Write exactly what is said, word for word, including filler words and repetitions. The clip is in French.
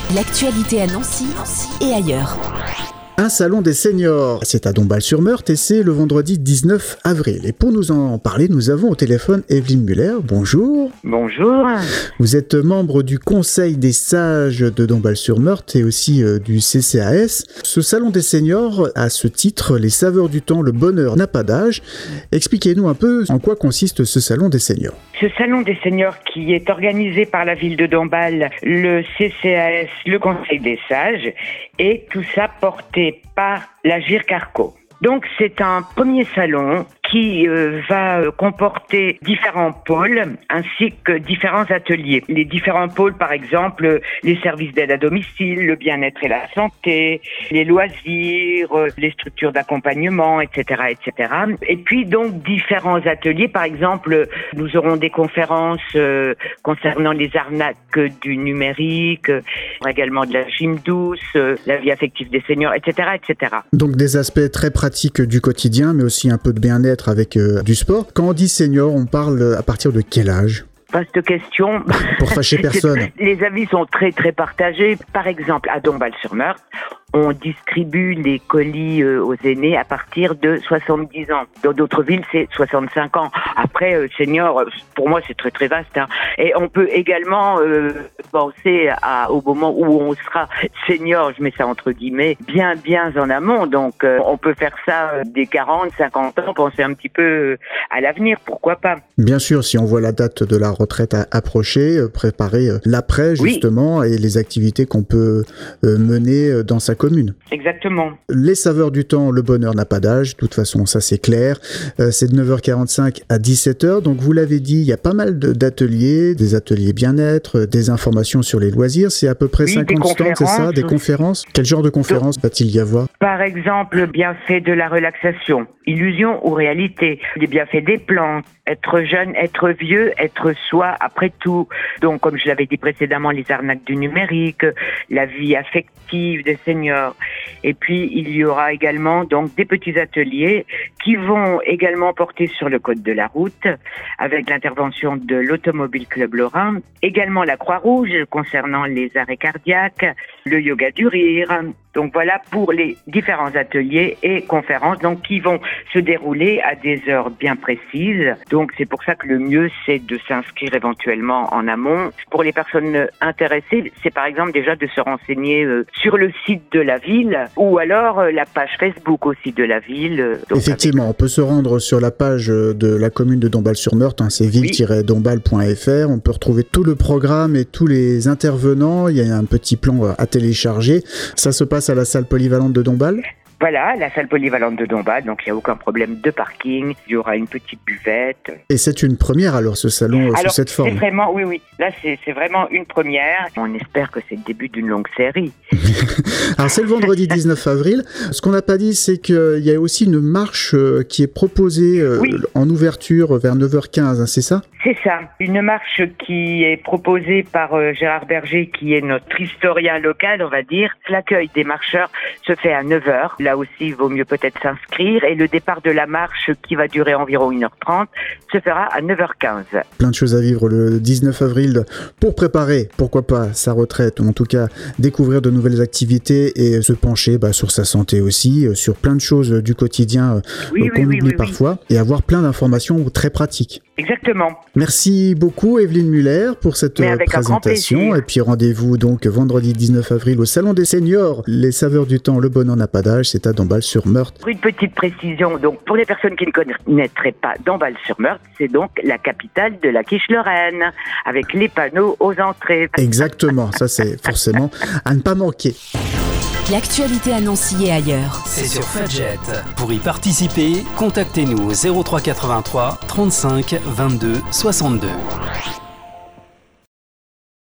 L'actualité à Nancy, Nancy et ailleurs. Un salon des seniors, c'est à Dombasle-sur-Meurthe et c'est le vendredi dix-neuf avril. Et pour nous en parler, nous avons au téléphone Evelyne Muller. Bonjour. Bonjour. Vous êtes membre du Conseil des sages de Dombasle-sur-Meurthe et aussi euh, du C C A S. Ce salon des seniors a ce titre, Les saveurs du temps, le bonheur n'a pas d'âge. Expliquez-nous un peu en quoi consiste ce salon des seniors. Ce salon des seniors qui est organisé par la ville de Dombasle, le C C A S, le Conseil des sages, et tout ça porté par la Gircarco. Donc c'est un premier salon qui euh, va comporter différents pôles ainsi que différents ateliers. Les différents pôles, par exemple, les services d'aide à domicile, le bien-être et la santé, les loisirs, les structures d'accompagnement, et cetera, et cetera. Et puis donc différents ateliers. Par exemple, nous aurons des conférences euh, concernant les arnaques du numérique, également de la gym douce, euh, la vie affective des seniors, et cetera, et cetera. Donc des aspects très pratiques du quotidien, mais aussi un peu de bien-être avec euh, du sport. Quand on dit senior, on parle à partir de quel âge ? Vaste question. Pour fâcher personne. Les avis sont très très partagés. Par exemple, à Dombasle-sur-Meurthe, on distribue les colis euh, aux aînés à partir de soixante-dix ans. Dans d'autres villes, c'est soixante-cinq ans. Après, euh, senior, pour moi, c'est très très vaste. Hein. Et on peut également euh, penser à, au moment où on sera senior, je mets ça entre guillemets, bien bien en amont. Donc, euh, on peut faire ça euh, des quarante, cinquante ans, penser un petit peu euh, à l'avenir, pourquoi pas. Bien sûr, si on voit la date de la retraite à approcher, euh, préparer euh, l'après justement, oui. Et les activités qu'on peut euh, mener euh, dans sa commune. Exactement. Les saveurs du temps, le bonheur n'a pas d'âge, de toute façon ça c'est clair. Euh, c'est de neuf heures quarante-cinq à dix-sept heures, donc vous l'avez dit, il y a pas mal de, d'ateliers, des ateliers bien-être, des informations sur les loisirs, c'est à peu près oui, cinquante stands, c'est ça, des conférences. Quel genre de conférences donc, va-t-il y avoir ? Par exemple, bienfaits de la relaxation, illusion ou réalité, les bienfaits des plantes, être jeune, être vieux, être soi après tout. Donc comme je l'avais dit précédemment, les arnaques du numérique, la vie affective des seniors. Et puis, il y aura également donc des petits ateliers qui vont également porter sur le code de la route avec l'intervention de l'Automobile Club Lorrain, également la Croix-Rouge concernant les arrêts cardiaques, le yoga du rire. Donc voilà pour les différents ateliers et conférences donc qui vont se dérouler à des heures bien précises. Donc c'est pour ça que le mieux c'est de s'inscrire éventuellement en amont. Pour les personnes intéressées, c'est par exemple déjà de se renseigner euh, sur le site de la ville ou alors euh, la page Facebook aussi de la ville. Donc effectivement, avec... on peut se rendre sur la page de la commune de Dombasle-sur-Meurthe, hein, c'est ville tiret dombasle point f r. On peut retrouver tout le programme et tous les intervenants. Il y a un petit plan à télécharger. Ça se passe à la salle polyvalente de Dombasle ? Voilà, la salle polyvalente de Dombasle, donc il n'y a aucun problème de parking, il y aura une petite buvette. Et c'est une première alors, ce salon alors, sous cette forme ? C'est vraiment, oui, oui, là c'est, c'est vraiment une première. On espère que c'est le début d'une longue série. Alors c'est le vendredi dix-neuf avril. Ce qu'on n'a pas dit, c'est qu'il y a aussi une marche qui est proposée oui. en ouverture vers neuf heures quinze, hein, c'est ça ? C'est ça, une marche qui est proposée par euh, Gérard Berger, qui est notre historien local, on va dire. L'accueil des marcheurs se fait à neuf heures. Là aussi, il vaut mieux peut-être s'inscrire. Et le départ de la marche, qui va durer environ une heure trente, se fera à neuf heures quinze. Plein de choses à vivre le dix-neuf avril pour préparer, pourquoi pas, sa retraite, ou en tout cas découvrir de nouvelles activités et se pencher bah, sur sa santé aussi, sur plein de choses du quotidien oui, euh, qu'on oui, oublie oui, parfois, oui. et avoir plein d'informations très pratiques. Exactement. Merci beaucoup Evelyne Muller pour cette présentation et puis rendez-vous donc vendredi dix-neuf avril au Salon des Seniors. Les saveurs du temps, le bonheur n'a pas d'âge, c'est à Dombasle-sur-Meurthe. Une petite précision, donc pour les personnes qui ne connaîtraient pas Dombasle-sur-Meurthe, c'est donc la capitale de la quiche lorraine avec les panneaux aux entrées. Exactement, ça c'est forcément à ne pas manquer. L'actualité à Nancy et ailleurs. C'est sur Fudget. Pour y participer, contactez-nous au zéro trois quatre-vingt-trois trente-cinq vingt-deux soixante-deux.